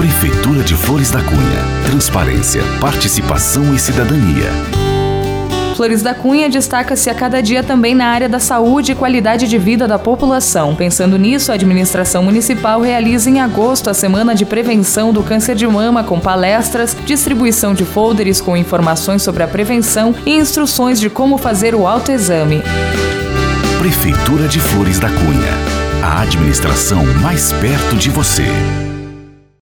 Prefeitura de Flores da Cunha. Transparência, participação e cidadania. Flores da Cunha destaca-se a cada dia também na área da saúde e qualidade de vida da população. Pensando nisso, a administração municipal realiza em agosto a Semana de Prevenção do Câncer de Mama, com palestras, distribuição de folders com informações sobre a prevenção e instruções de como fazer o autoexame. Prefeitura de Flores da Cunha. A administração mais perto de você.